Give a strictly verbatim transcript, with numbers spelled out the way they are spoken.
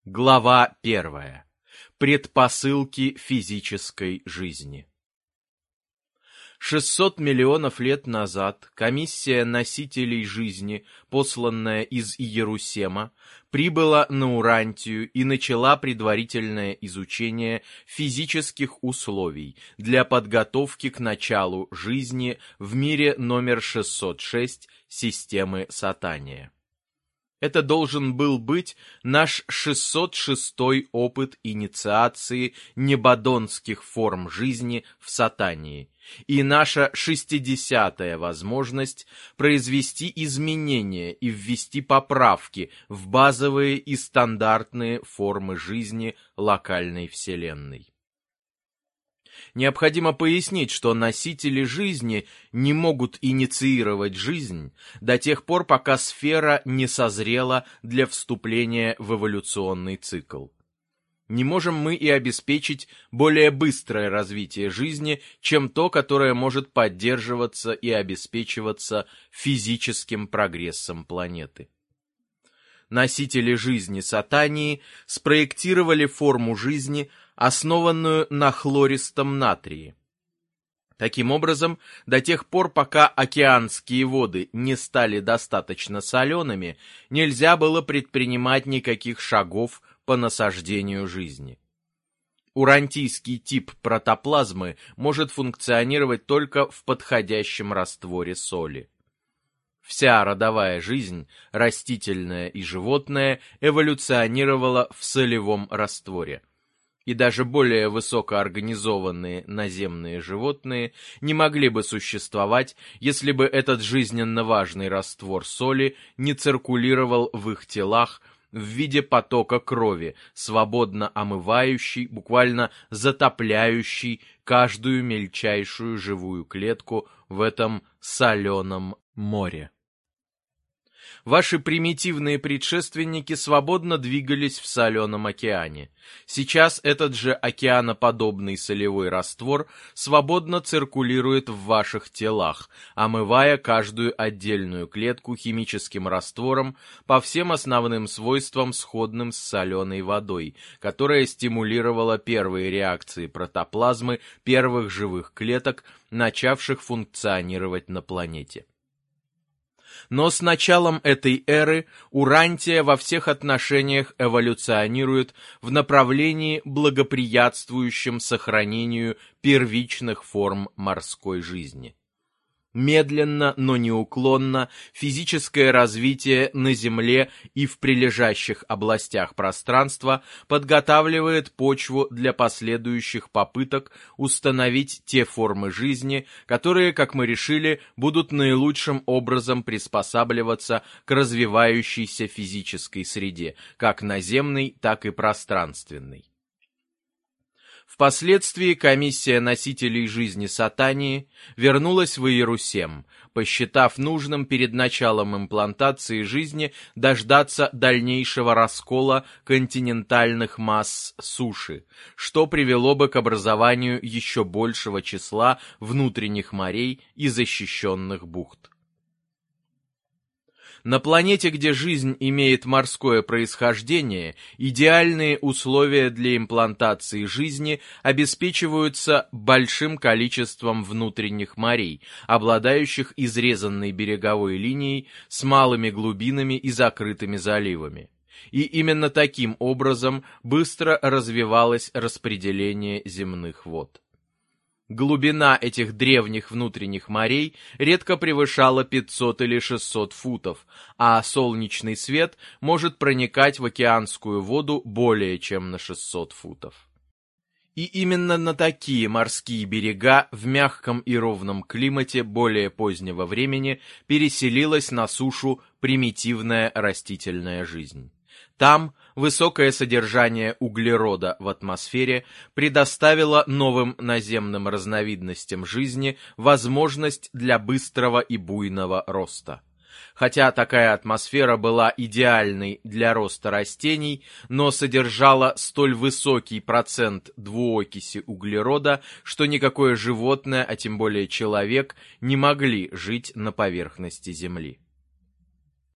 Глава первая. Предпосылки физической жизни. шестьсот миллионов лет назад комиссия носителей жизни, посланная из Иерусема, прибыла на Урантию и начала предварительное изучение физических условий для подготовки к началу жизни в мире номер шестьсот шесть системы Сатания. Это должен был быть наш шестьсот шестой опыт инициации небадонских форм жизни в Сатании и наша шестидесятая возможность произвести изменения и ввести поправки в базовые и стандартные формы жизни локальной Вселенной. Необходимо пояснить, что носители жизни не могут инициировать жизнь до тех пор, пока сфера не созрела для вступления в эволюционный цикл. Не можем мы и обеспечить более быстрое развитие жизни, чем то, которое может поддерживаться и обеспечиваться физическим прогрессом планеты. Носители жизни Сатании спроектировали форму жизни, основанную на хлористом натрии. Таким образом, до тех пор, пока океанские воды не стали достаточно солеными, нельзя было предпринимать никаких шагов по насаждению жизни. Урантийский тип протоплазмы может функционировать только в подходящем растворе соли. Вся родовая жизнь, растительная и животная, эволюционировала в солевом растворе. И даже более высокоорганизованные наземные животные не могли бы существовать, если бы этот жизненно важный раствор соли не циркулировал в их телах в виде потока крови, свободно омывающий, буквально затопляющий каждую мельчайшую живую клетку в этом соленом море. Ваши примитивные предшественники свободно двигались в соленом океане. Сейчас этот же океаноподобный солевой раствор свободно циркулирует в ваших телах, омывая каждую отдельную клетку химическим раствором по всем основным свойствам, сходным с соленой водой, которая стимулировала первые реакции протоплазмы первых живых клеток, начавших функционировать на планете. Но с началом этой эры Урантия во всех отношениях эволюционирует в направлении, благоприятствующем сохранению первичных форм морской жизни. Медленно, но неуклонно физическое развитие на Земле и в прилежащих областях пространства подготавливает почву для последующих попыток установить те формы жизни, которые, как мы решили, будут наилучшим образом приспосабливаться к развивающейся физической среде, как наземной, так и пространственной. Впоследствии комиссия носителей жизни Сатании вернулась в Иерусем, посчитав нужным перед началом имплантации жизни дождаться дальнейшего раскола континентальных масс суши, что привело бы к образованию еще большего числа внутренних морей и защищенных бухт. На планете, где жизнь имеет морское происхождение, идеальные условия для имплантации жизни обеспечиваются большим количеством внутренних морей, обладающих изрезанной береговой линией с малыми глубинами и закрытыми заливами. И именно таким образом быстро развивалось распределение земных вод. Глубина этих древних внутренних морей редко превышала пятьсот или шестьсот футов, а солнечный свет может проникать в океанскую воду более чем на шестьсот футов. И именно на такие морские берега в мягком и ровном климате более позднего времени переселилась на сушу примитивная растительная жизнь. Там высокое содержание углерода в атмосфере предоставило новым наземным разновидностям жизни возможность для быстрого и буйного роста. Хотя такая атмосфера была идеальной для роста растений, но содержала столь высокий процент двуокиси углерода, что никакое животное, а тем более человек, не могли жить на поверхности Земли.